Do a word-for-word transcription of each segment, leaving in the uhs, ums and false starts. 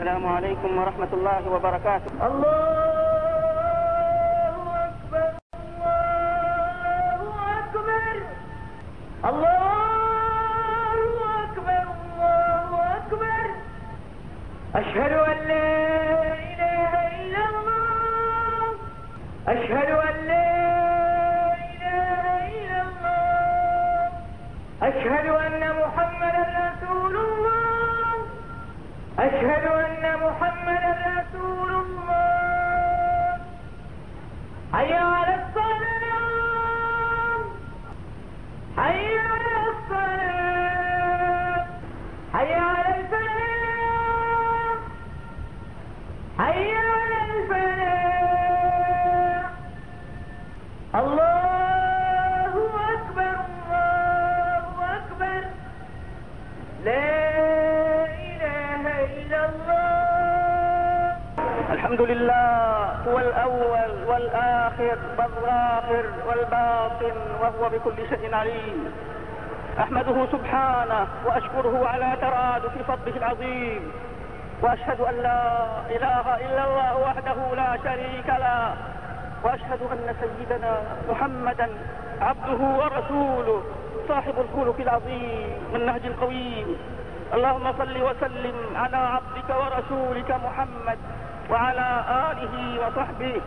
السلام عليكم ورحمة الله وبركاته. الله أكبر الله أكبر الله أكبر الله أكبر. أشهد أن لا إله إلا الله أشهد أن لا إله إلا الله أشهد أن محمدا رسول الله أشهد أن محمدا رسول الله. حي على الصلاة حي على الصلاة حي على الفلاح حي على الفلاح. الله أكبر الله أكبر. لا الحمد لله هو الأول والآخر والظاهر والباطن وهو بكل شيء عليم. أحمده سبحانه وأشكره على ترادف فضله العظيم، وأشهد أن لا إله إلا الله وحده لا شريك له، وأشهد أن سيدنا محمدا عبده ورسوله صاحب الخلق العظيم والنهج القويم. اللهم صل وسلم على عبدك ورسولك محمد وعلى آله وصحبه.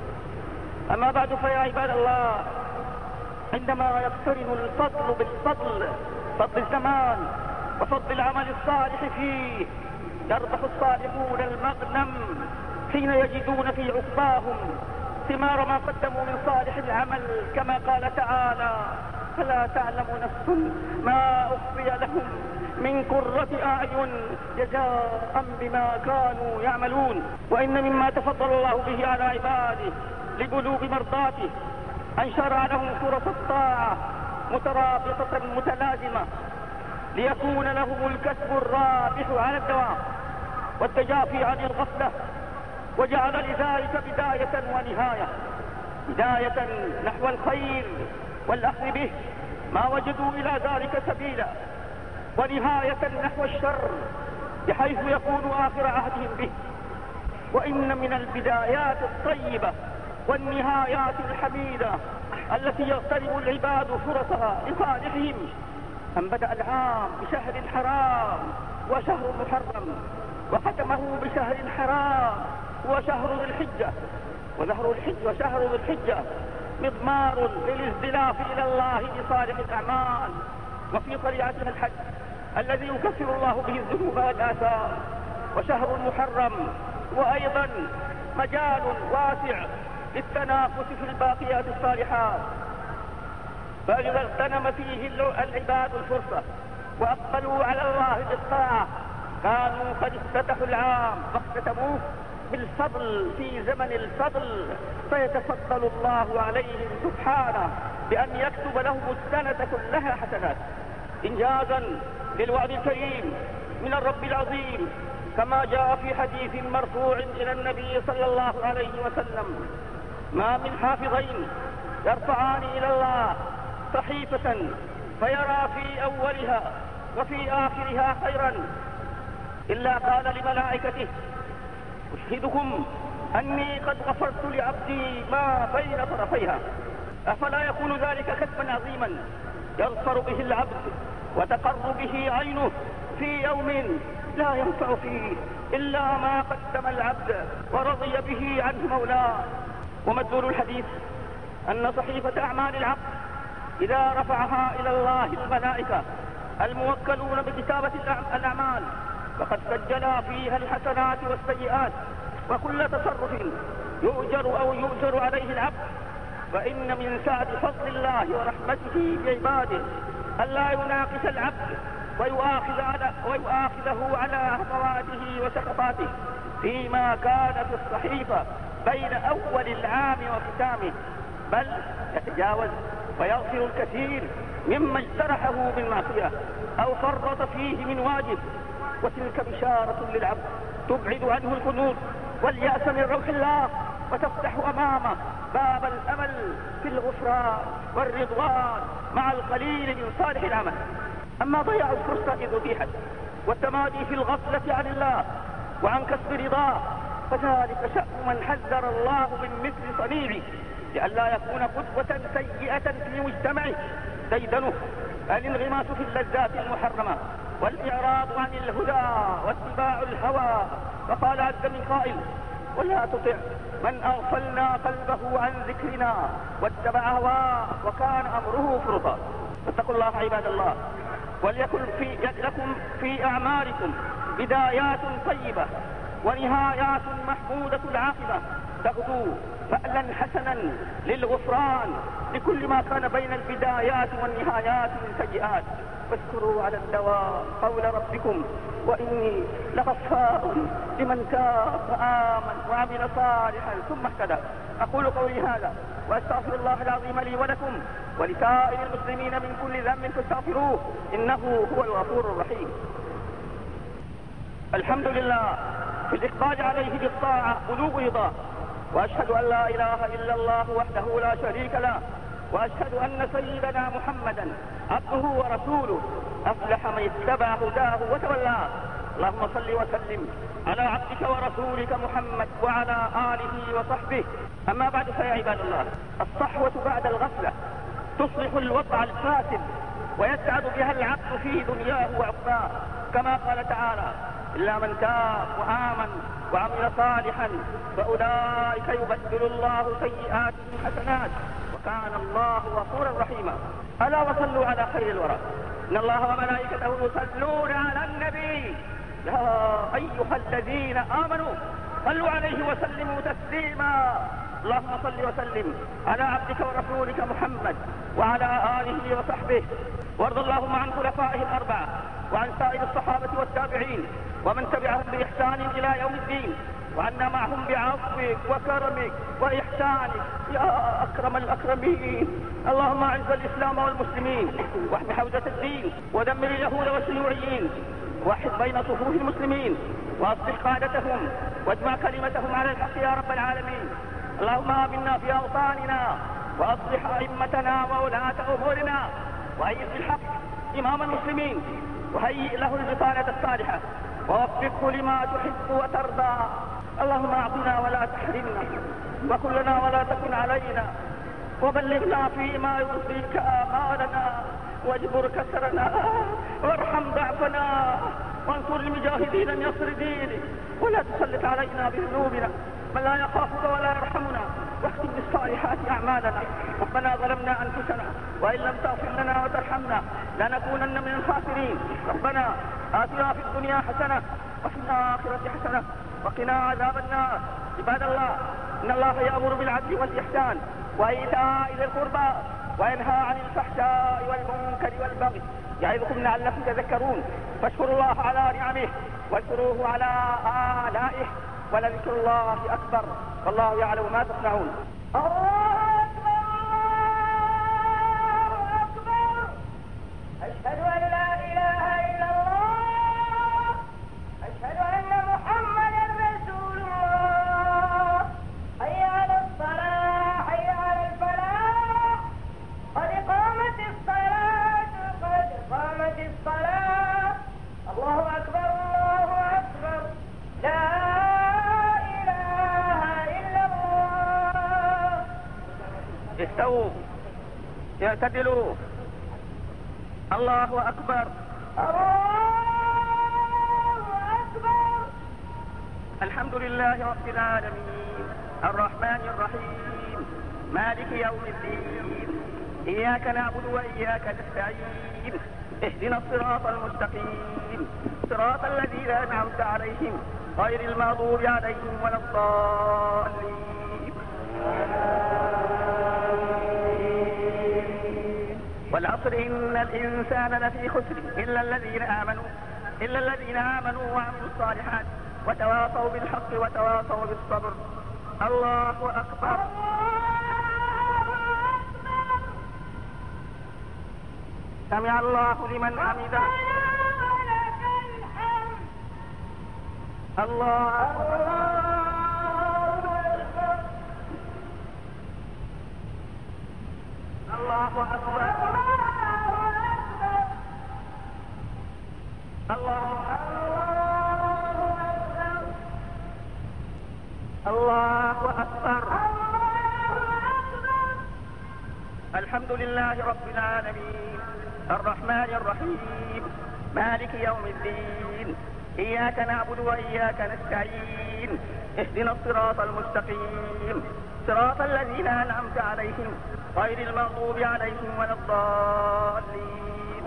أما بعد فيا عباد الله، عندما يقترن الفضل بالفضل، فضل الزمان وفضل العمل الصالح فيه، يربح الصالحون المغنم حين يجدون في عقباهم ثمار ما قدموا من صالح العمل، كما قال تعالى: فلا تعلم نفس ما أخفي لهم من قرة أعين جزاء بما كانوا يعملون. وإن مما تفضل الله به على عباده لبلوغ مرضاته أن شرع لهم فرص الطاعة مترابطة متلازمة ليكون لهم الكسب الرابح على الدوام والتجافي عن الغفلة، وجعل لذلك بداية ونهاية: بداية نحو الخير والأخذ به ما وجدوا إلى ذلك سبيلا، ونهاية نحو الشر بحيث يكون آخر عهدهم به. وإن من البدايات الطيبة والنهايات الحميدة التي يغتنم العباد فرصها لصالحهم أن بدأ العام بشهر حرام وشهر محرم، وختمه بشهر حرام وشهر ذي الحجة. وشهر الحج وشهر ذي الحجة مضمار للازدلاف إلى الله بصالح الأعمال، وفي طليعتها الحج الذي يكفر الله به الذنوب والآثام. وشهر المحرم وأيضا مجال واسع للتنافس في الباقيات الصالحات، فإذا اغتنم فيه العباد الفرصة وأقبلوا على الله بالطاعة كانوا قد افتتحوا العام واختتموه بالفضل في زمن الفضل، فيتفضل الله عليهم سبحانه بأن يكتب لهم السنة كلها حسنات، إنجازا للوعد الكريم من الرب العظيم، كما جاء في حديث مرفوع إلى النبي صلى الله عليه وسلم: ما من حافظين يرفعان إلى الله صحيفة فيرى في أولها وفي آخرها خيرا إلا قال لملائكته: أشهدكم أني قد غفرت لعبدي ما بين طرفيها. أفلا يكون ذلك كسبا عظيما يظفر به العبد وتقر به عينه في يوم لا ينفع فيه إلا ما قدم العبد ورضي به عنه مولاه. ومدلول الحديث أن صحيفة أعمال العبد إذا رفعها إلى الله الملائكة الموكلون بكتابة الأعمال فقد سجلا فيها الحسنات والسيئات وكل تصرف يؤجر أو يؤجر عليه العبد. فإن من سعة فضل الله ورحمته بعباده ألا يناقش العبد ويؤاخذ على ويؤاخذه على هفواته وسقطاته فيما كانت الصحيفة بين أول العام وختامه، بل يتجاوز ويغفر الكثير مما اجترحه من معصية أو فرط فيه من واجب. وتلك بشارة للعبد تبعد عنه القنوط واليأس من روح الله، وتفتح أمامه باب الأمل في الغفران والرضوان مع القليل من صالح العمل. أما ضياع الفرصة إذ أتيحت والتمادي في الغفلة عن الله وعن كسب رضاه، فذلك شأن من حذر الله من مثل صنيعه لئلا يكون قدوة سيئة في مجتمعه. ديدنه الانغماس في اللذات المحرمة والإعراض عن الهدى واتباع الهوى. وقال عز من قائل: ولا تطع من أغفلنا قلبه عن ذكرنا واتبع هواه وكان أمره فرطا. فاتقوا الله عباد الله، وليكن في لكم في أعمالكم بدايات طيبة ونهايات محمودة العاقبة، تغدو فألا حسنا للغفران لكل ما كان بين البدايات والنهايات من سيئات. فاذكروا على الدوام قول ربكم: وإني لغفار لمن تاب وآمن وعمل صالحا ثم اهتدى. أقول قولي هذا وأستغفر الله العظيم لي ولكم ولسائر المسلمين من كل ذنب فاستغفروه إنه هو الغفور الرحيم. الحمد لله في الإقبال عليه بالطاعة بلوغ رضاه، وأشهد أن لا إله إلا الله وحده لا شريك له، وأشهد أن سيدنا محمدا عبده ورسوله أفلح من اتبع هداه وتولاه. اللهم صل وسلم على عبدك ورسولك محمد وعلى آله وصحبه. أما بعد، فيا عباد الله، الصحوة بعد الغفلة تصلح الوضع الفاسد ويسعد بها العبد في دنياه وعقباه، كما قال تعالى: إلا من تاب وآمن وعمل صالحا فأولئك يبدل الله سيئاتهم حسنات وكان الله غفورا رحيما. ألا وصلوا على خير الورى، إن الله وملائكته يصلون على النبي يا أيها الذين آمنوا صلوا عليه وسلموا تسليما. اللهم صل وسلم على عبدك ورسولك محمد وعلى آله وصحبه، وارض اللهم عن خلفائه الأربعة وعن سائر الصحابة والتابعين ومن تبعهم بإحسان إلى يوم الدين، وعنا معهم بعفوك وكرمك وإحسانك يا أكرم الأكرمين. اللهم أعز الإسلام والمسلمين واحم حوزة الدين ودمر اليهود والشيوعيين، وحد بين صفوف المسلمين وأصلح قادتهم واجمع كلمتهم على الحق يا رب العالمين. اللهم آمنا في أوطاننا وأصلح أئمتنا وولاة أمورنا، وأيد بالحق إمام المسلمين وهيئ له البطانة الصالحة ووفقه لما تحب وترضى. اللهم أعطنا ولا تحرمنا، وكن لنا ولا تكن علينا، وبلغنا فيما يرضيك آمالنا، واجبر كسرنا، وارحم ضعفنا، وانصر المجاهدين النصر دينك، ولا تسلط علينا بذنوبنا من لا يخافك ولا يرحمنا، واختم بالصالحات أعمالنا. ربنا ظلمنا أنفسنا وإن لم تغفر لنا وترحمنا لنكونن من الخاسرين. ربنا آتنا في الدنيا حسنة وفي الآخرة حسنة وقنا عذاب النار. عباد الله، إن الله يأمر بالعدل والإحسان وإيتاء ذي القربى وينهى عن الفحشاء والمنكر والبغي يعظكم لعلكم تذكرون. فاشكروا الله على نعمه واذكروه على آلائه، ولذكر الله أكبر، والله يعلم ما تصنعون. الله أكبر الله أكبر. أشهد أن لا إله إلا الله، أشهد أن محمدا رسول الله. حي على الصلاة حي على الفلاح، قد قامت الصلاة قد قامت الصلاة. الله أكبر الله أكبر، لا استووا اعتدلوا. الله أكبر الله أكبر. الحمد لله رب العالمين الرحمن الرحيم مالك يوم الدين، إياك نعبد وإياك نستعين، اهدنا الصراط المستقيم، صراط الذين أنعمت عليهم غير المغضوب عليهم ولا الضالين. والعصر إن الإنسان لفي خسر إلا الذين آمنوا إلا الذين آمنوا وعملوا الصالحات وتواصوا بالحق وتواصوا بالصبر. الله أكبر. سمع الله لمن حمده. الله أكبر. الله أكبر. الله أكبر. الحمد لله رب العالمين الرحمن الرحيم مالك يوم الدين إياك نعبد وإياك نستعين اهدنا الصراط المستقيم صراط الذين أنعمت عليهم غير المغضوب عليهم ولا الضالين.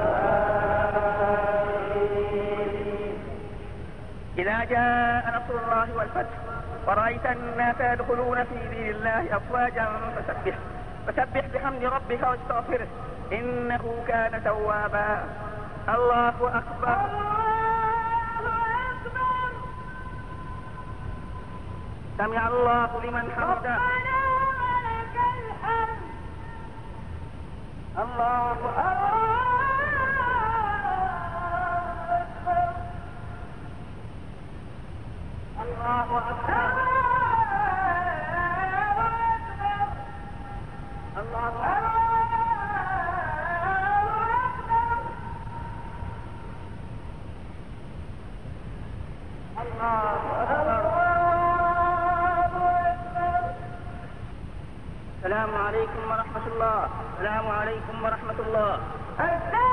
إذا جاء نصر الله والفتح ورأيت الناس يدخلون في دين الله أفواجا فسبح فسبح بحمد ربك واستغفره إنه كان توابا. الله أكبر. سمع الله لمن حمده. الله أكبر. الله أكبر. الله أكبر. السلام عليكم ورحمة الله. السلام عليكم ورحمة الله.